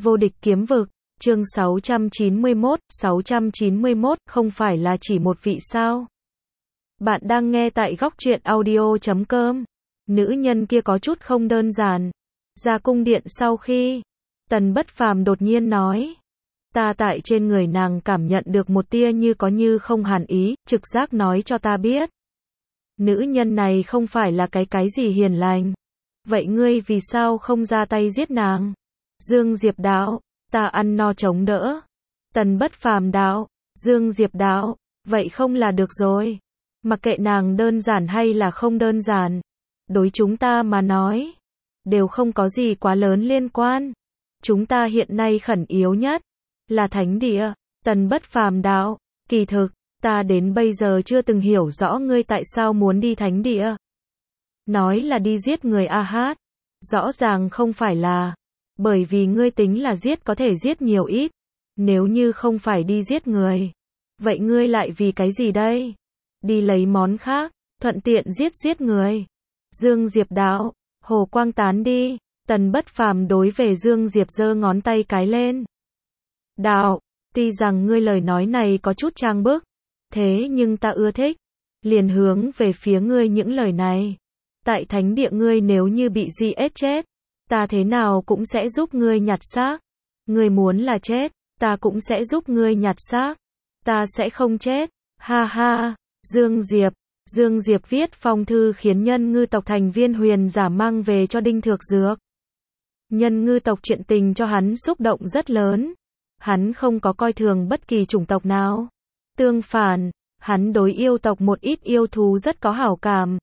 Vô địch kiếm vực, chương 691, không phải là chỉ một vị sao? Bạn đang nghe tại góc truyện audio.com. Nữ nhân kia có chút không đơn giản. Ra cung điện sau khi, Tần Bất Phàm đột nhiên nói. Ta tại trên người nàng cảm nhận được một tia như có như không hàn ý, trực giác nói cho ta biết. Nữ nhân này không phải là cái gì hiền lành. Vậy ngươi vì sao không ra tay giết nàng? Dương Diệp đạo, ta ăn no chống đỡ. Tần Bất Phàm đạo, Dương Diệp đạo, vậy không là được rồi. Mặc kệ nàng đơn giản hay là không đơn giản, đối chúng ta mà nói, đều không có gì quá lớn liên quan. Chúng ta hiện nay khẩn yếu nhất là thánh địa. Tần Bất Phàm đạo, kỳ thực, ta đến bây giờ chưa từng hiểu rõ ngươi tại sao muốn đi thánh địa. Nói là đi giết người a hát, rõ ràng không phải là, bởi vì ngươi tính là giết có thể giết nhiều ít. Nếu như không phải đi giết người, vậy ngươi lại vì cái gì đây? Đi lấy món khác, thuận tiện giết người. Dương Diệp đạo, hồ quang tán đi. Tần Bất Phàm đối về Dương Diệp giơ ngón tay cái lên. Đạo, tuy rằng ngươi lời nói này có chút trang bức, thế nhưng ta ưa thích. Liền hướng về phía ngươi những lời này. Tại thánh địa ngươi nếu như bị giết chết, ta thế nào cũng sẽ giúp ngươi nhặt xác. Ngươi muốn là chết, ta cũng sẽ giúp ngươi nhặt xác. Ta sẽ không chết. Ha ha. Dương Diệp viết phong thư khiến nhân ngư tộc thành viên huyền giả mang về cho Đinh Thược Dược. Nhân ngư tộc chuyện tình cho hắn xúc động rất lớn. Hắn không có coi thường bất kỳ chủng tộc nào. Tương phản, hắn đối yêu tộc một ít yêu thú rất có hảo cảm.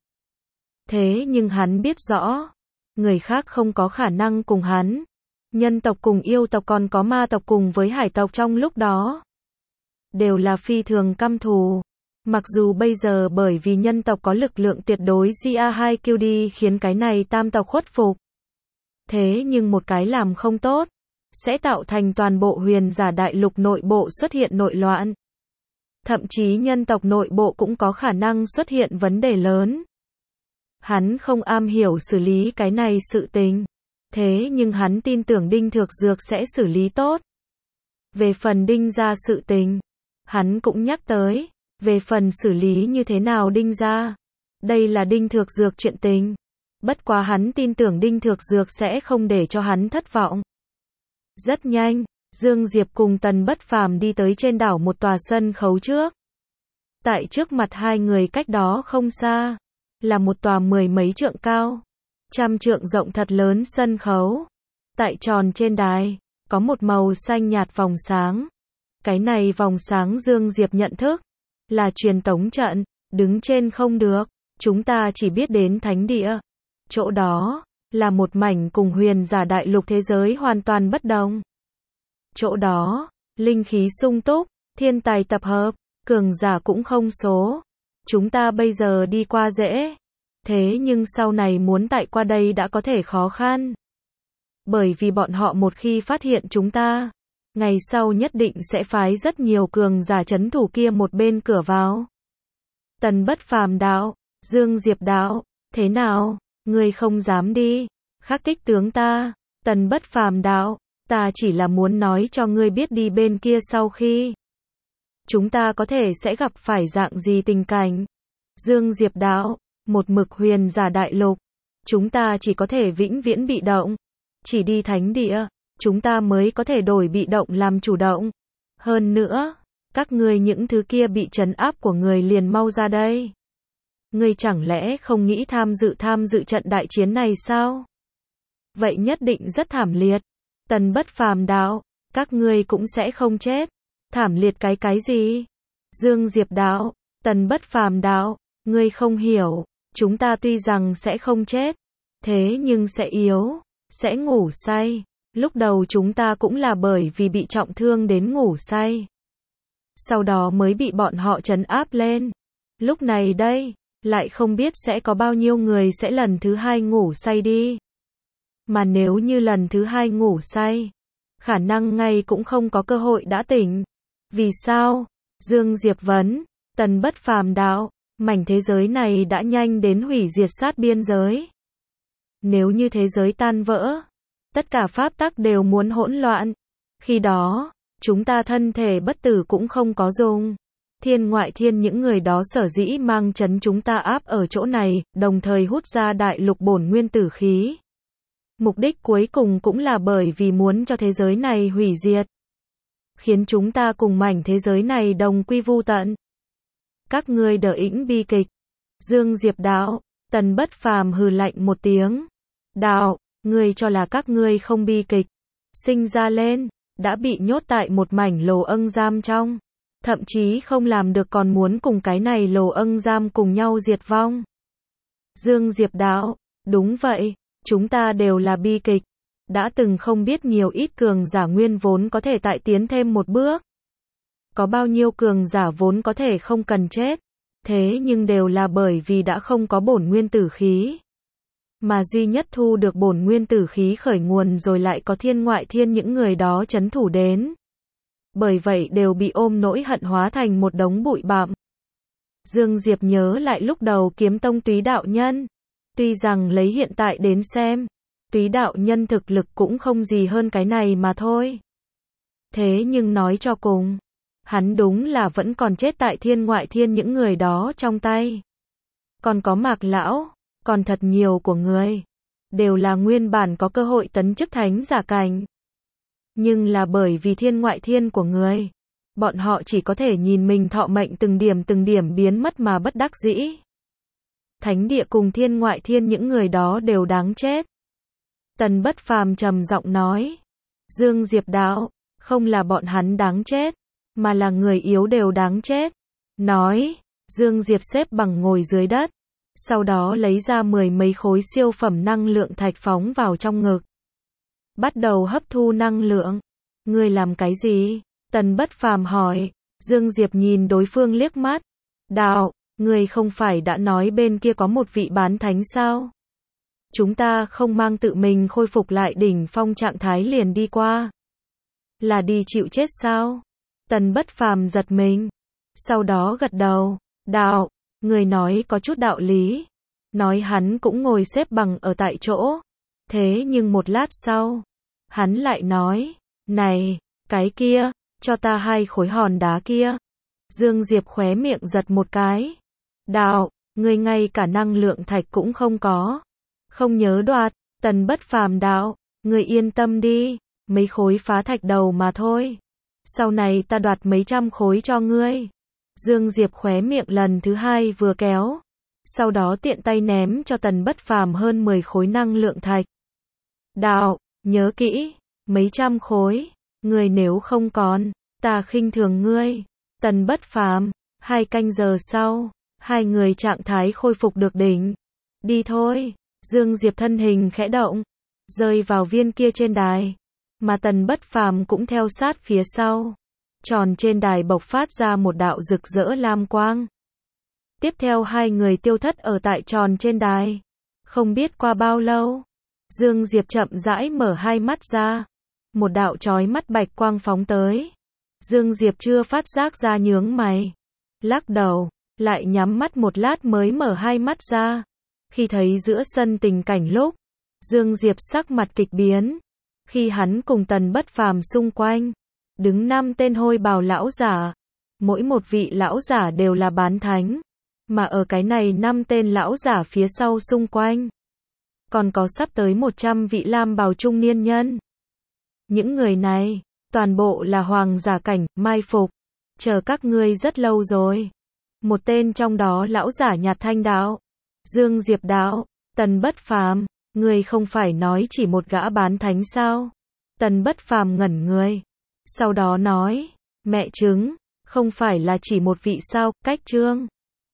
Thế nhưng hắn biết rõ, người khác không có khả năng cùng hắn. Nhân tộc cùng yêu tộc còn có ma tộc cùng với hải tộc trong lúc đó, đều là phi thường căm thù. Mặc dù bây giờ bởi vì nhân tộc có lực lượng tuyệt đối GA2QD khiến cái này tam tộc khuất phục. Thế nhưng một cái làm không tốt, sẽ tạo thành toàn bộ huyền giả đại lục nội bộ xuất hiện nội loạn. Thậm chí nhân tộc nội bộ cũng có khả năng xuất hiện vấn đề lớn. Hắn không am hiểu xử lý cái này sự tình. Thế nhưng hắn tin tưởng Đinh Thược Dược sẽ xử lý tốt. Về phần Đinh gia sự tình, hắn cũng nhắc tới. Về phần xử lý như thế nào Đinh gia, đây là Đinh Thược Dược chuyện tình. Bất quá hắn tin tưởng Đinh Thược Dược sẽ không để cho hắn thất vọng. Rất nhanh, Dương Diệp cùng Tần Bất Phàm đi tới trên đảo một tòa sân khấu trước. Tại trước mặt hai người cách đó không xa, là một tòa 10 mấy trượng cao, 100 trượng rộng thật lớn sân khấu. Tại tròn trên đài, có một màu xanh nhạt vòng sáng. Cái này vòng sáng Dương Diệp nhận thức, là truyền tống trận, đứng trên không được. Chúng ta chỉ biết đến thánh địa. Chỗ đó, là một mảnh cùng huyền giả đại lục thế giới hoàn toàn bất đồng. Chỗ đó, linh khí sung túc, thiên tài tập hợp, cường giả cũng không số. Chúng ta bây giờ đi qua dễ. Thế nhưng sau này muốn tại qua đây đã có thể khó khăn. Bởi vì bọn họ một khi phát hiện chúng ta, ngày sau nhất định sẽ phái rất nhiều cường giả trấn thủ kia một bên cửa vào. Tần Bất Phàm đạo, Dương Diệp đạo, thế nào, ngươi không dám đi, khắc kích tướng ta. Tần Bất Phàm đạo, ta chỉ là muốn nói cho ngươi biết đi bên kia sau khi chúng ta có thể sẽ gặp phải dạng gì tình cảnh. Dương Diệp đạo, một mực huyền giả đại lục, chúng ta chỉ có thể vĩnh viễn bị động. Chỉ đi thánh địa, chúng ta mới có thể đổi bị động làm chủ động. Hơn nữa, các ngươi những thứ kia bị trấn áp của người liền mau ra đây. Ngươi chẳng lẽ không nghĩ tham dự trận đại chiến này sao? Vậy nhất định rất thảm liệt. Tần Bất Phàm đạo, các ngươi cũng sẽ không chết. Thảm liệt cái gì? Dương Diệp đạo, Tần Bất Phàm đạo, ngươi không hiểu, chúng ta tuy rằng sẽ không chết, thế nhưng sẽ yếu, sẽ ngủ say. Lúc đầu chúng ta cũng là bởi vì bị trọng thương đến ngủ say. Sau đó mới bị bọn họ trấn áp lên. Lúc này đây, lại không biết sẽ có bao nhiêu người sẽ lần thứ hai ngủ say đi. Mà nếu như lần thứ hai ngủ say, khả năng ngay cũng không có cơ hội đã tỉnh. Vì sao? Dương Diệp vấn. Tần Bất Phàm đạo, mảnh thế giới này đã nhanh đến hủy diệt sát biên giới. Nếu như thế giới tan vỡ, tất cả pháp tắc đều muốn hỗn loạn. Khi đó, chúng ta thân thể bất tử cũng không có dùng. Thiên ngoại thiên những người đó sở dĩ mang chấn chúng ta áp ở chỗ này, đồng thời hút ra đại lục bổn nguyên tử khí. Mục đích cuối cùng cũng là bởi vì muốn cho thế giới này hủy diệt. Khiến chúng ta cùng mảnh thế giới này đồng quy vu tận. Các ngươi đỡ ĩnh bi kịch. Dương Diệp đạo, Tần Bất Phàm hừ lạnh một tiếng. Đạo, ngươi cho là các ngươi không bi kịch. Sinh ra lên, đã bị nhốt tại một mảnh lồ âng giam trong. Thậm chí không làm được còn muốn cùng cái này lồ âng giam cùng nhau diệt vong. Dương Diệp đạo, đúng vậy, chúng ta đều là bi kịch. Đã từng không biết nhiều ít cường giả nguyên vốn có thể tại tiến thêm một bước. Có bao nhiêu cường giả vốn có thể không cần chết. Thế nhưng đều là bởi vì đã không có bổn nguyên tử khí. Mà duy nhất thu được bổn nguyên tử khí khởi nguồn rồi lại có thiên ngoại thiên những người đó trấn thủ đến. Bởi vậy đều bị ôm nỗi hận hóa thành một đống bụi bặm. Dương Diệp nhớ lại lúc đầu kiếm tông Túy đạo nhân. Tuy rằng lấy hiện tại đến xem, Túy đạo nhân thực lực cũng không gì hơn cái này mà thôi. Thế nhưng nói cho cùng, hắn đúng là vẫn còn chết tại thiên ngoại thiên những người đó trong tay. Còn có Mạc lão, còn thật nhiều của người. Đều là nguyên bản có cơ hội tấn chức thánh giả cảnh. Nhưng là bởi vì thiên ngoại thiên của người. Bọn họ chỉ có thể nhìn mình thọ mệnh từng điểm biến mất mà bất đắc dĩ. Thánh địa cùng thiên ngoại thiên những người đó đều đáng chết. Tần Bất Phàm trầm giọng nói. Dương Diệp đạo, không là bọn hắn đáng chết, mà là người yếu đều đáng chết. Nói, Dương Diệp xếp bằng ngồi dưới đất. Sau đó lấy ra 10 mấy khối siêu phẩm năng lượng thạch phóng vào trong ngực. Bắt đầu hấp thu năng lượng. Ngươi làm cái gì? Tần Bất Phàm hỏi. Dương Diệp nhìn đối phương liếc mắt. Đạo, ngươi không phải đã nói bên kia có một vị bán thánh sao? Chúng ta không mang tự mình khôi phục lại đỉnh phong trạng thái liền đi qua. Là đi chịu chết sao? Tần Bất Phàm giật mình. Sau đó gật đầu. Đạo, người nói có chút đạo lý. Nói hắn cũng ngồi xếp bằng ở tại chỗ. Thế nhưng một lát sau, hắn lại nói, này, cái kia, cho ta 2 khối hòn đá kia. Dương Diệp khóe miệng giật một cái. Đạo, người ngay cả năng lượng thạch cũng không có. Không nhớ đoạt. Tần Bất Phàm đạo, người yên tâm đi, mấy khối phá thạch đầu mà thôi. Sau này ta đoạt mấy trăm khối cho ngươi. Dương Diệp khóe miệng lần thứ 2 vừa kéo. Sau đó tiện tay ném cho Tần Bất Phàm hơn 10 khối năng lượng thạch. Đạo, nhớ kỹ, mấy trăm khối. Ngươi nếu không còn, ta khinh thường ngươi. Tần Bất Phàm, 2 canh giờ sau, 2 người trạng thái khôi phục được đỉnh. Đi thôi. Dương Diệp thân hình khẽ động, rơi vào viên kia trên đài. Mà Tần Bất Phàm cũng theo sát phía sau. Tròn trên đài bộc phát ra một đạo rực rỡ lam quang. Tiếp theo 2 người tiêu thất ở tại tròn trên đài. Không biết qua bao lâu, Dương Diệp chậm rãi mở 2 mắt ra. Một đạo chói mắt bạch quang phóng tới. Dương Diệp chưa phát giác ra nhướng mày. Lắc đầu, lại nhắm mắt một lát mới mở 2 mắt ra. Khi thấy giữa sân tình cảnh lúc, Dương Diệp sắc mặt kịch biến. Khi hắn cùng Tần Bất Phàm xung quanh, đứng 5 tên hôi bào lão giả. Mỗi một vị lão giả đều là bán thánh. Mà ở cái này 5 tên lão giả phía sau xung quanh, còn có sắp tới 100 vị lam bào trung niên nhân. Những người này, toàn bộ là hoàng giả cảnh, mai phục. Chờ các ngươi rất lâu rồi. Một tên trong đó lão giả nhạt thanh đạo. Dương Diệp đạo, Tần Bất Phàm, ngươi không phải nói chỉ một gã bán thánh sao? Tần Bất Phàm ngẩn người. Sau đó nói, mẹ chứng, không phải là chỉ một vị sao? Cách chương